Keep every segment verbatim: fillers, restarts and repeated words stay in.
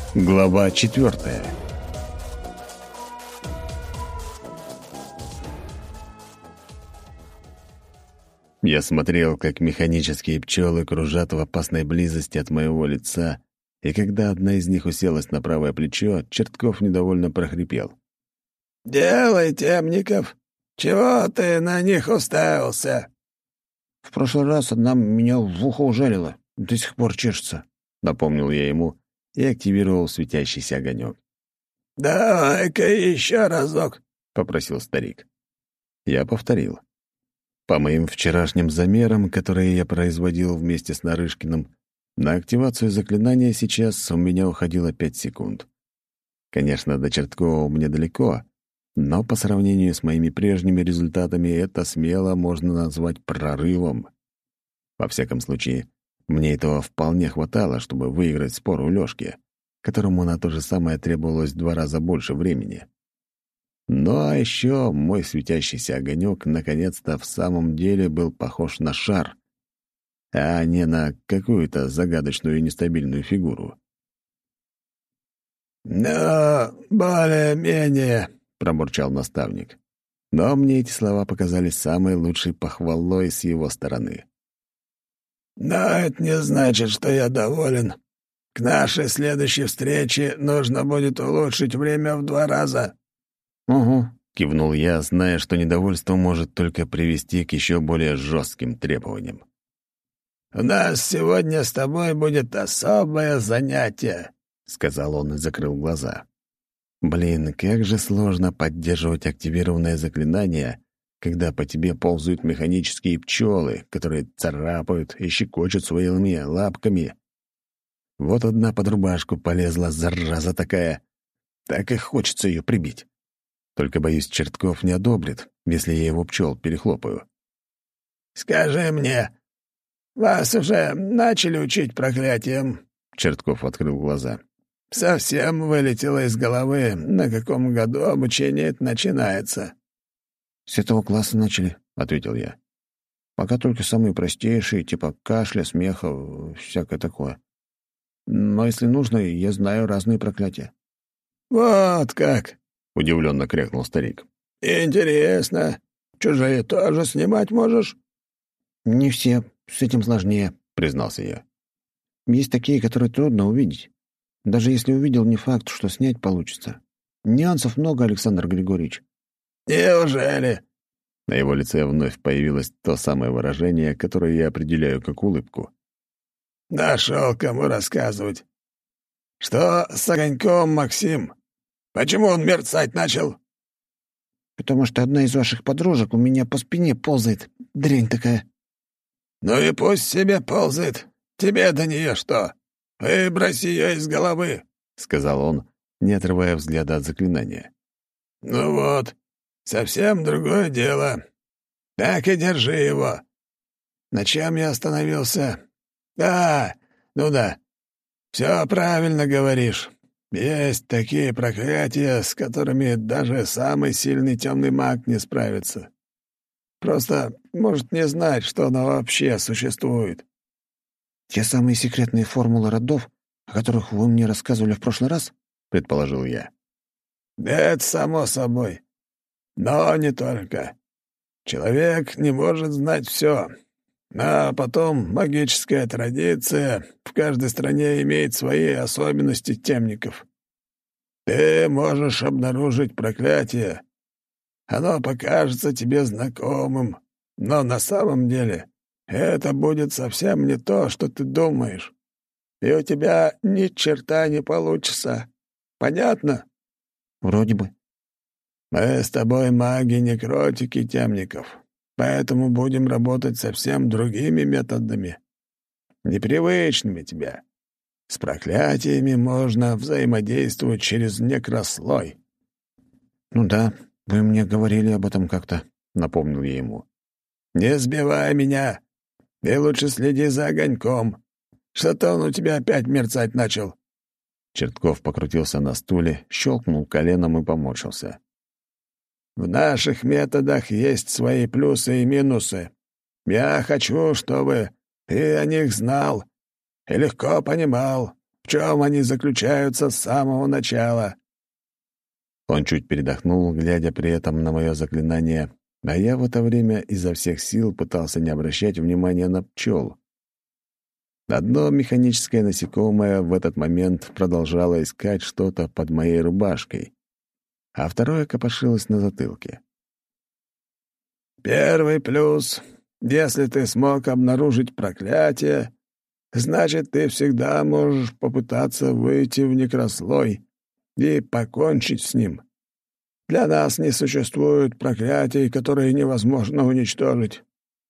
Глава четвертая. Я смотрел, как механические пчелы кружат в опасной близости от моего лица, и когда одна из них уселась на правое плечо, Чертков недовольно прохрипел. «Делай, Темников! Чего ты на них уставился?» «В прошлый раз одна меня в ухо ужалила. До сих пор чешется», — напомнил я ему и активировал светящийся огонек. «Давай-ка еще разок», — попросил старик. Я повторил. По моим вчерашним замерам, которые я производил вместе с Нарышкиным, на активацию заклинания сейчас у меня уходило пять секунд. Конечно, до Черткова мне далеко, но по сравнению с моими прежними результатами это смело можно назвать прорывом. Во всяком случае, мне этого вполне хватало, чтобы выиграть спор у Лёшки, которому на то же самое требовалось в два раза больше времени. Ну а еще мой светящийся огонек наконец-то в самом деле был похож на шар, а не на какую-то загадочную и нестабильную фигуру. «Ну, более-менее», — пробурчал наставник. Но мне эти слова показались самой лучшей похвалой с его стороны. «Но это не значит, что я доволен. К нашей следующей встрече нужно будет улучшить время в два раза». «Угу», — кивнул я, зная, что недовольство может только привести к еще более жестким требованиям. «У нас сегодня с тобой будет особое занятие», — сказал он и закрыл глаза. «Блин, как же сложно поддерживать активированное заклинание, когда по тебе ползают механические пчелы, которые царапают и щекочут своими лапками. Вот одна под рубашку полезла, зараза такая. Так и хочется ее прибить. Только, боюсь, Чертков не одобрит, если я его пчел перехлопаю». «Скажи мне, вас уже начали учить проклятиям?» Чертков открыл глаза. «Совсем вылетело из головы, на каком году обучение это начинается?» «С этого класса начали», — ответил я. «Пока только самые простейшие, типа кашля, смеха, всякое такое. Но если нужно, я знаю разные проклятия». «Вот как!» — удивленно крякнул старик. «Интересно. Чужие тоже снимать можешь?» «Не все. С этим сложнее», — признался я. «Есть такие, которые трудно увидеть. Даже если увидел, не факт, что снять получится. Нюансов много, Александр Григорьевич». «Неужели?» На его лице вновь появилось то самое выражение, которое я определяю как улыбку. «Нашел, кому рассказывать. Что с огоньком, Максим? Почему он мерцать начал?» «Потому что одна из ваших подружек у меня по спине ползает. Дрянь такая». «Ну и пусть себе ползает. Тебе до нее что? Выбрось ее из головы», — сказал он, не отрывая взгляда от заклинания. «Ну вот, совсем другое дело. Так и держи его. На чем я остановился? А, ну да. Все правильно говоришь. Есть такие проклятия, с которыми даже самый сильный темный маг не справится. Просто может не знать, что оно вообще существует». «Те самые секретные формулы родов, о которых вы мне рассказывали в прошлый раз?» — предположил я. «Да это само собой. Но не только. Человек не может знать все. А потом магическая традиция в каждой стране имеет свои особенности темников. Ты можешь обнаружить проклятие. Оно покажется тебе знакомым, но на самом деле это будет совсем не то, что ты думаешь. И у тебя ни черта не получится. Понятно?» «Вроде бы». «Мы с тобой маги-некротики темников, поэтому будем работать совсем другими методами, непривычными тебе. С проклятиями можно взаимодействовать через некрослой». «Ну да, вы мне говорили об этом как-то», — напомнил я ему. «Не сбивай меня. И лучше следи за огоньком. Что-то он у тебя опять мерцать начал». Чертков покрутился на стуле, щелкнул коленом и поморщился. «В наших методах есть свои плюсы и минусы. Я хочу, чтобы ты о них знал и легко понимал, в чем они заключаются с самого начала». Он чуть передохнул, глядя при этом на мое заклинание, а я в это время изо всех сил пытался не обращать внимания на пчел. Одно механическое насекомое в этот момент продолжало искать что-то под моей рубашкой, а второе копошилось на затылке. «Первый плюс. Если ты смог обнаружить проклятие, значит, ты всегда можешь попытаться выйти в некрослой и покончить с ним. Для нас не существует проклятий, которые невозможно уничтожить.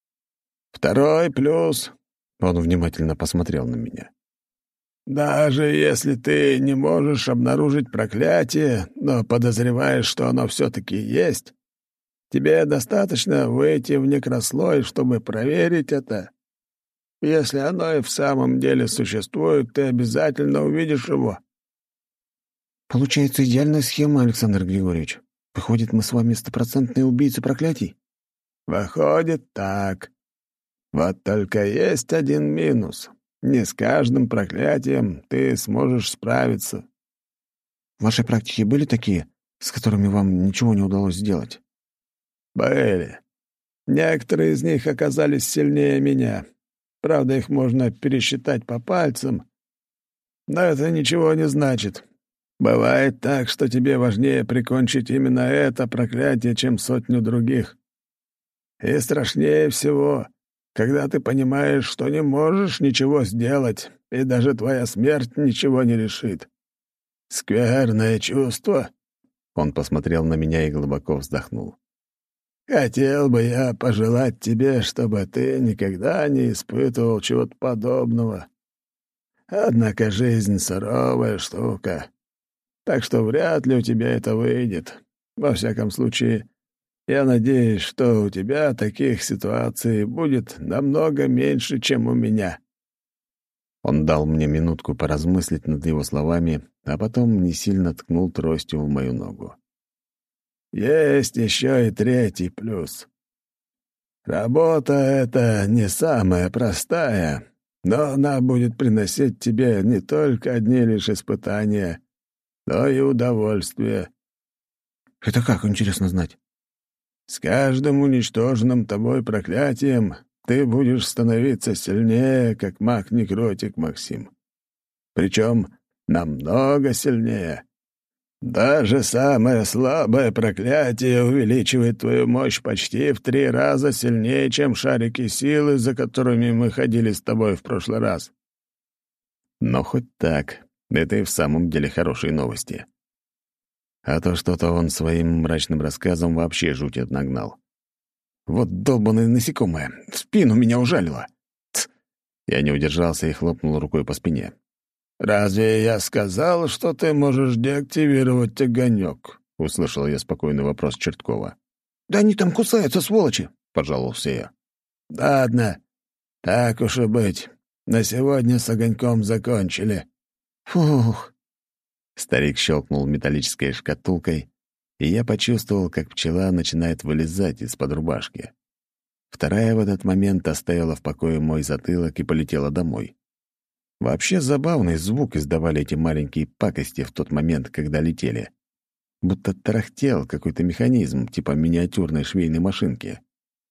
Второй плюс. Он внимательно посмотрел на меня. Даже если ты не можешь обнаружить проклятие, но подозреваешь, что оно все-таки есть, тебе достаточно выйти в некрослой, чтобы проверить это. Если оно и в самом деле существует, ты обязательно увидишь его. Получается идеальная схема, Александр Григорьевич. Выходит, мы с вами стопроцентные убийцы проклятий? Выходит так. Вот только есть один минус. Не с каждым проклятием ты сможешь справиться. В вашей практике были такие, с которыми вам ничего не удалось сделать? Были. Некоторые из них оказались сильнее меня. Правда, их можно пересчитать по пальцам, но это ничего не значит. Бывает так, что тебе важнее прикончить именно это проклятие, чем сотню других. И страшнее всего, когда ты понимаешь, что не можешь ничего сделать, и даже твоя смерть ничего не решит. Скверное чувство. Он посмотрел на меня и глубоко вздохнул. Хотел бы я пожелать тебе, чтобы ты никогда не испытывал чего-то подобного. Однако жизнь суровая штука, так что вряд ли у тебя это выйдет. Во всяком случае, я надеюсь, что у тебя таких ситуаций будет намного меньше, чем у меня». Он дал мне минутку поразмыслить над его словами, а потом не сильно ткнул тростью в мою ногу. «Есть еще и третий плюс. Работа эта не самая простая, но она будет приносить тебе не только одни лишь испытания, но и удовольствие». «Это как, интересно знать?» «С каждым уничтоженным тобой проклятием ты будешь становиться сильнее, как маг-некротик, Максим. Причем намного сильнее. Даже самое слабое проклятие увеличивает твою мощь почти в три раза сильнее, чем шарики силы, за которыми мы ходили с тобой в прошлый раз». Но хоть так, это и в самом деле хорошие новости. А то что-то он своим мрачным рассказом вообще жуть нагнал. Вот долбаное насекомое, в спину меня ужалило. Тс. Я не удержался и хлопнул рукой по спине. «Разве я сказал, что ты можешь деактивировать огонек?» — услышал я спокойный вопрос Черткова. «Да они там кусаются, сволочи!» — пожаловался я. «Ладно, так уж и быть. На сегодня с огоньком закончили». «Фух!» Старик щелкнул металлической шкатулкой, и я почувствовал, как пчела начинает вылезать из-под рубашки. Вторая в этот момент оставила в покое мой затылок и полетела домой. Вообще забавный звук издавали эти маленькие пакости в тот момент, когда летели. Будто тарахтел какой-то механизм, типа миниатюрной швейной машинки.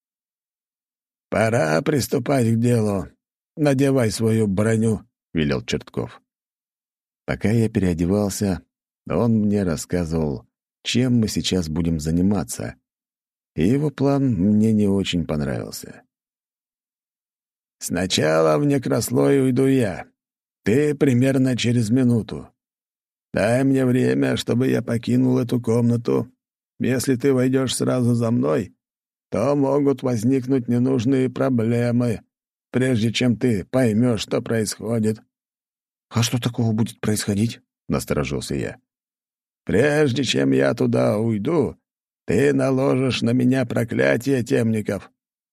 «Пора приступать к делу. Надевай свою броню», — велел Чертков. Пока я переодевался, он мне рассказывал, чем мы сейчас будем заниматься, и его план мне не очень понравился. «Сначала в некрослой уйду я. Ты примерно через минуту. Дай мне время, чтобы я покинул эту комнату. Если ты войдешь сразу за мной, то могут возникнуть ненужные проблемы, прежде чем ты поймешь, что происходит». «А что такого будет происходить?» — насторожился я. «Прежде чем я туда уйду, ты наложишь на меня проклятие темников».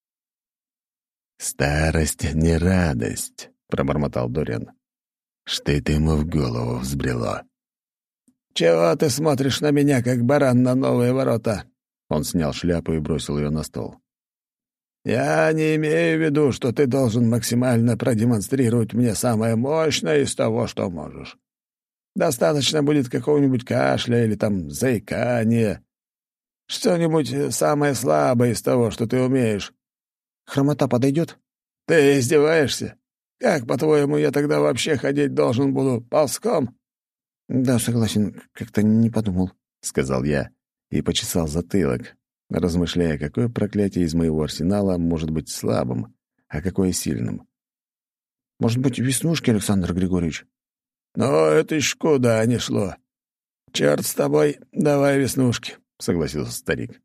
«Старость не радость», — пробормотал Дориан. «Что это ему в голову взбрело?» «Чего ты смотришь на меня, как баран на новые ворота?» Он снял шляпу и бросил ее на стол. Я не имею в виду, что ты должен максимально продемонстрировать мне самое мощное из того, что можешь. Достаточно будет какого-нибудь кашля или там заикания. Что-нибудь э, самое слабое из того, что ты умеешь. Хромота подойдет? Ты издеваешься? Как, по-твоему, я тогда вообще ходить должен буду ползком? Да, согласен, как-то не подумал, — сказал я и почесал затылок, размышляя, какое проклятие из моего арсенала может быть слабым, а какое сильным. Может быть, веснушки, Александр Григорьевич? Но это ж куда не шло. Черт с тобой, давай веснушки, — согласился старик.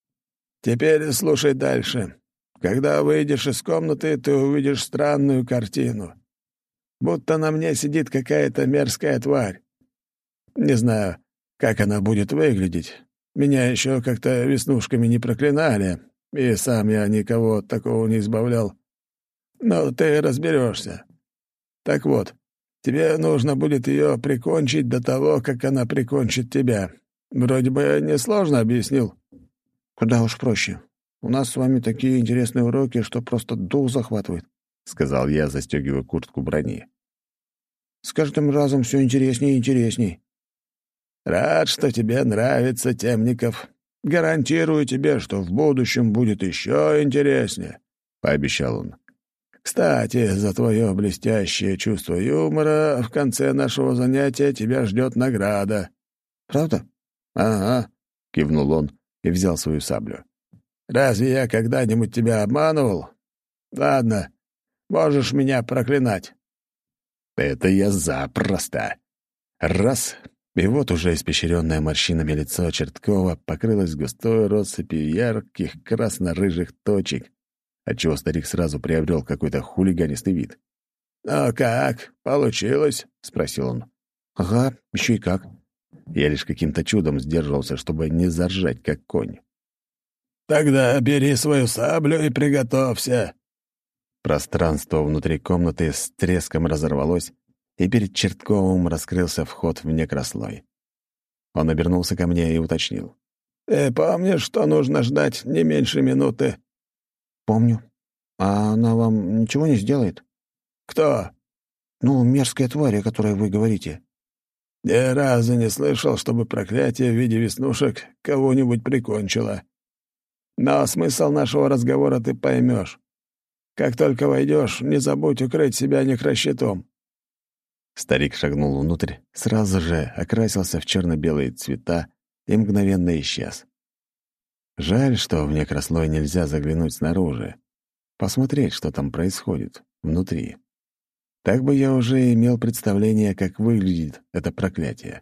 Теперь слушай дальше. Когда выйдешь из комнаты, ты увидишь странную картину. Будто на мне сидит какая-то мерзкая тварь. Не знаю, как она будет выглядеть. Меня еще как-то веснушками не проклинали, и сам я никого от такого не избавлял. Но ты разберешься. Так вот, тебе нужно будет ее прикончить до того, как она прикончит тебя. Вроде бы несложно объяснил. Куда уж проще. У нас с вами такие интересные уроки, что просто дух захватывает, — сказал я, застегивая куртку брони. С каждым разом все интереснее и интересней. Рад, что тебе нравится, Темников. Гарантирую тебе, что в будущем будет еще интереснее, — пообещал он. Кстати, за твое блестящее чувство юмора в конце нашего занятия тебя ждет награда. Правда? Ага, — кивнул он и взял свою саблю. Разве я когда-нибудь тебя обманывал? Ладно, можешь меня проклинать. Это я запросто. Раз — и вот уже испещренное морщинами лицо Черткова покрылось густой россыпью ярких красно-рыжих точек, отчего старик сразу приобрел какой-то хулиганистый вид. «Ну как, получилось?» — спросил он. Ага, еще и как. Я лишь каким-то чудом сдерживался, чтобы не заржать, как конь. «Тогда бери свою саблю и приготовься». Пространство внутри комнаты с треском разорвалось, и перед Чертковым раскрылся вход в некрослой. Он обернулся ко мне и уточнил. «Ты помнишь, что нужно ждать не меньше минуты?» Помню. А она вам ничего не сделает? «Кто?» Ну, мерзкая тварь, о которой вы говорите. «Ни разу не слышал, чтобы проклятие в виде веснушек кого-нибудь прикончило. Но смысл нашего разговора ты поймешь. Как только войдешь, не забудь укрыть себя некрощитом». Старик шагнул внутрь, сразу же окрасился в черно-белые цвета и мгновенно исчез. Жаль, что в некрослой нельзя заглянуть снаружи, посмотреть, что там происходит внутри. Так бы я уже имел представление, как выглядит это проклятие.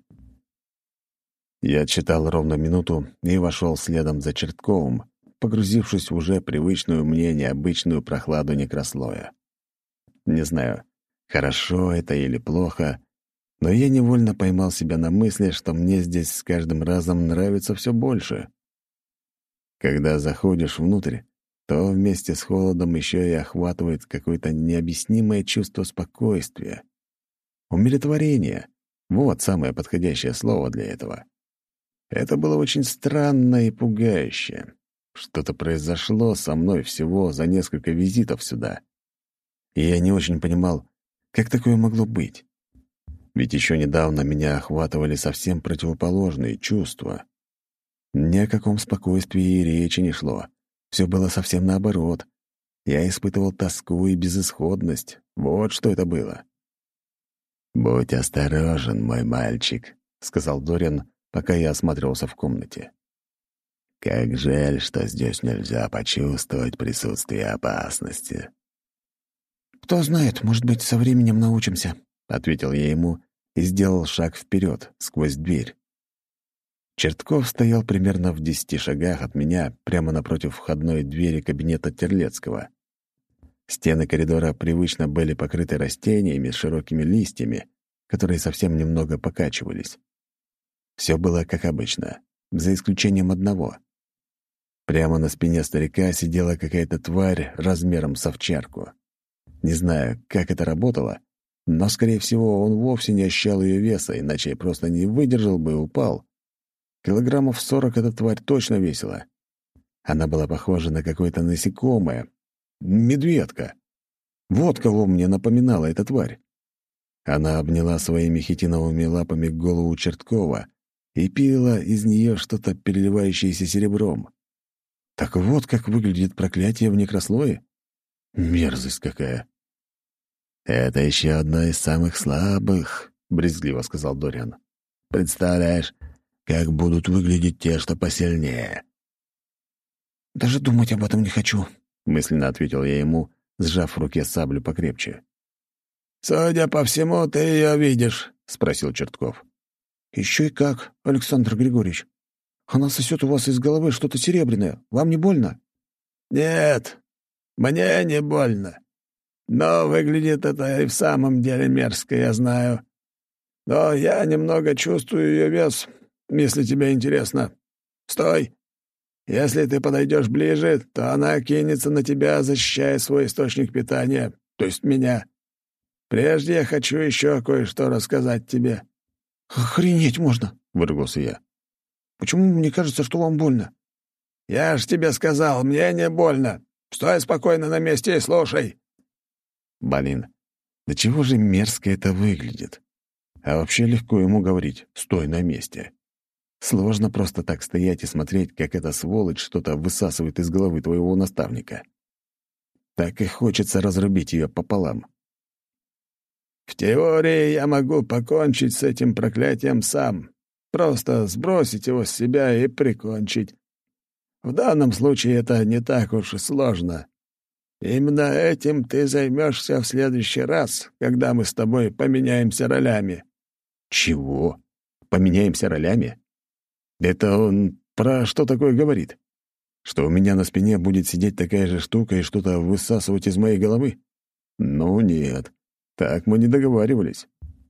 Я отсчитал ровно минуту и вошел следом за Чертковым, погрузившись в уже привычную мне необычную прохладу некрослоя. Не знаю, хорошо это или плохо, но я невольно поймал себя на мысли, что мне здесь с каждым разом нравится все больше. Когда заходишь внутрь, то вместе с холодом еще и охватывает какое-то необъяснимое чувство спокойствия. Умиротворение — вот самое подходящее слово для этого. Это было очень странно и пугающе. Что-то произошло со мной всего за несколько визитов сюда. И я не очень понимал, как такое могло быть. Ведь еще недавно меня охватывали совсем противоположные чувства. Ни о каком спокойствии и речи не шло. Все было совсем наоборот. Я испытывал тоску и безысходность. Вот что это было. «Будь осторожен, мой мальчик», — сказал Дориан, пока я осматривался в комнате. «Как жаль, что здесь нельзя почувствовать присутствие опасности». Кто знает, может быть, со временем научимся, — ответил я ему и сделал шаг вперед, сквозь дверь. Чертков стоял примерно в десяти шагах от меня, прямо напротив входной двери кабинета Терлецкого. Стены коридора привычно были покрыты растениями с широкими листьями, которые совсем немного покачивались. Все было как обычно, за исключением одного. Прямо на спине старика сидела какая-то тварь размером с овчарку. Не знаю, как это работало, но, скорее всего, он вовсе не ощущал ее веса, иначе просто не выдержал бы и упал. Килограммов сорок эта тварь точно весила. Она была похожа на какое-то насекомое, медведка. Вот кого мне напоминала эта тварь. Она обняла своими хитиновыми лапами голову Черткова и пила из нее что-то, переливающееся серебром. Так вот как выглядит проклятие в некрослое? Мерзость какая! «Это еще одно из самых слабых», — брезгливо сказал Дориан. «Представляешь, как будут выглядеть те, что посильнее». «Даже думать об этом не хочу», — мысленно ответил я ему, сжав в руке саблю покрепче. «Судя по всему, ты ее видишь», — спросил Чертков. «Еще и как, Александр Григорьевич. Она сосет у вас из головы что-то серебряное. Вам не больно?» «Нет, мне не больно. Но выглядит это и в самом деле мерзко, я знаю. Но я немного чувствую ее вес, если тебе интересно. Стой! Если ты подойдешь ближе, то она кинется на тебя, защищая свой источник питания, то есть меня. Прежде я хочу еще кое-что рассказать тебе». «Охренеть можно!» — выругался я. «Почему мне кажется, что вам больно?» «Я ж тебе сказал, мне не больно. Стой спокойно на месте и слушай». Блин, да чего же мерзко это выглядит? А вообще легко ему говорить «стой на месте». Сложно просто так стоять и смотреть, как эта сволочь что-то высасывает из головы твоего наставника. Так и хочется разрубить ее пополам. «В теории я могу покончить с этим проклятием сам. Просто сбросить его с себя и прикончить. В данном случае это не так уж и сложно. Именно этим ты займешься в следующий раз, когда мы с тобой поменяемся ролями». «Чего? Поменяемся ролями? Это он про что такое говорит? Что у меня на спине будет сидеть такая же штука и что-то высасывать из моей головы? Ну нет, так мы не договаривались».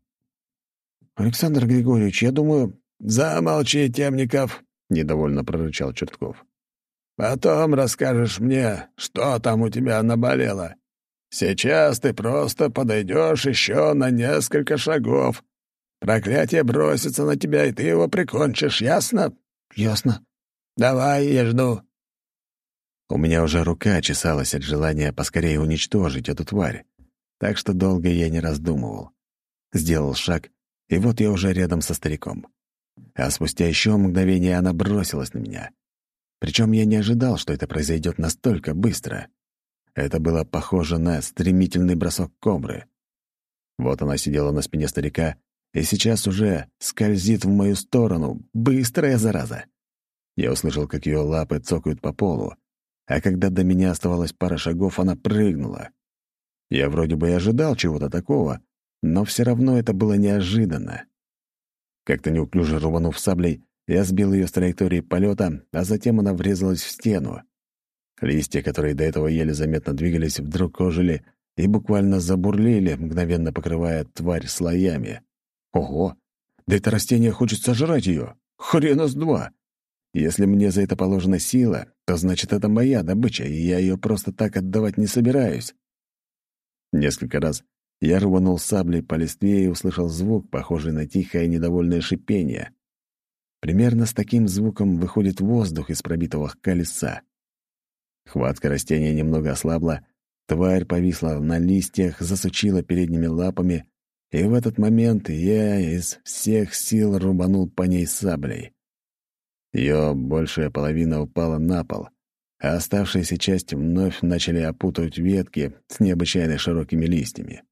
«Александр Григорьевич, я думаю...» «Замолчи, Темников», — недовольно прорычал Чертков. «Потом расскажешь мне, что там у тебя наболело. Сейчас ты просто подойдешь еще на несколько шагов. Проклятие бросится на тебя, и ты его прикончишь, ясно?» «Ясно». «Давай, я жду». У меня уже рука чесалась от желания поскорее уничтожить эту тварь, так что долго я не раздумывал. Сделал шаг, и вот я уже рядом со стариком. А спустя еще мгновение она бросилась на меня. Причем я не ожидал, что это произойдет настолько быстро. Это было похоже на стремительный бросок кобры. Вот она сидела на спине старика и сейчас уже скользит в мою сторону. Быстрая зараза! Я услышал, как ее лапы цокают по полу, а когда до меня оставалось пара шагов, она прыгнула. Я вроде бы и ожидал чего-то такого, но все равно это было неожиданно. Как-то неуклюже рубанув саблей, я сбил ее с траектории полета, а затем она врезалась в стену. Листья, которые до этого еле заметно двигались, вдруг ожили и буквально забурлили, мгновенно покрывая тварь слоями. Ого! Да это растение хочет сожрать ее! Хрена с два! Если мне за это положена сила, то значит, это моя добыча, и я ее просто так отдавать не собираюсь. Несколько раз я рванул саблей по листве и услышал звук, похожий на тихое недовольное шипение. Примерно с таким звуком выходит воздух из пробитого колеса. Хватка растения немного ослабла, тварь повисла на листьях, засучила передними лапами, и в этот момент я из всех сил рубанул по ней саблей. Ее большая половина упала на пол, а оставшаяся часть вновь начали опутывать ветки с необычайно широкими листьями.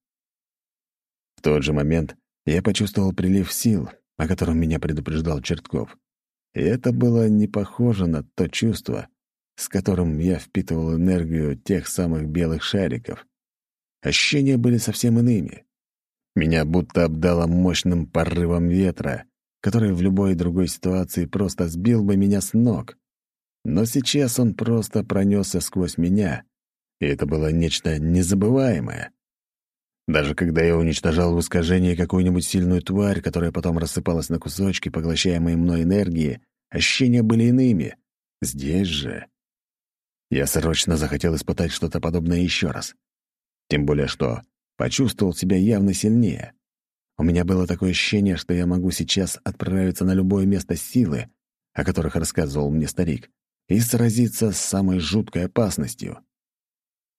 В тот же момент я почувствовал прилив сил, о котором меня предупреждал Чертков. И это было не похоже на то чувство, с которым я впитывал энергию тех самых белых шариков. Ощущения были совсем иными. Меня будто обдало мощным порывом ветра, который в любой другой ситуации просто сбил бы меня с ног. Но сейчас он просто пронесся сквозь меня, и это было нечто незабываемое. Даже когда я уничтожал в искажении какую-нибудь сильную тварь, которая потом рассыпалась на кусочки, поглощаемые мной энергии, ощущения были иными. Здесь же... Я срочно захотел испытать что-то подобное еще раз. Тем более что почувствовал себя явно сильнее. У меня было такое ощущение, что я могу сейчас отправиться на любое место силы, о которых рассказывал мне старик, и сразиться с самой жуткой опасностью.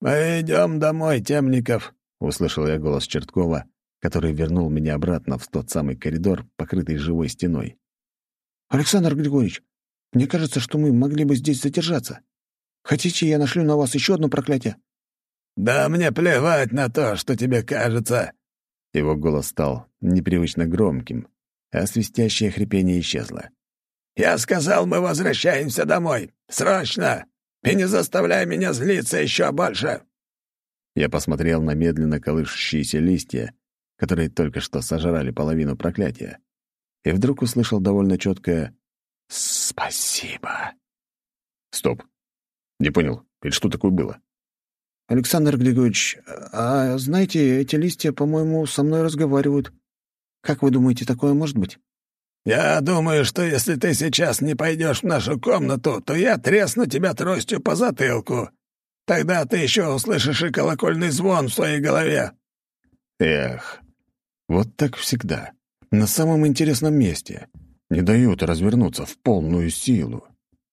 «Мы идем домой, Темников», — услышал я голос Черткова, который вернул меня обратно в тот самый коридор, покрытый живой стеной. «Александр Григорьевич, мне кажется, что мы могли бы здесь задержаться. Хотите, я нашлю на вас еще одно проклятие?» «Да мне плевать на то, что тебе кажется». Его голос стал непривычно громким, а свистящее хрипение исчезло. «Я сказал, мы возвращаемся домой. Срочно! И не заставляй меня злиться еще больше!» Я посмотрел на медленно колышущиеся листья, которые только что сожрали половину проклятия, и вдруг услышал довольно четкое «Спасибо». Стоп. Не понял, это что такое было? «Александр Григорьевич, а знаете, эти листья, по-моему, со мной разговаривают. Как вы думаете, такое может быть?» «Я думаю, что если ты сейчас не пойдешь в нашу комнату, то я тресну тебя тростью по затылку. Тогда ты еще услышишь и колокольный звон в своей голове». Эх, вот так всегда. На самом интересном месте. Не дают развернуться в полную силу.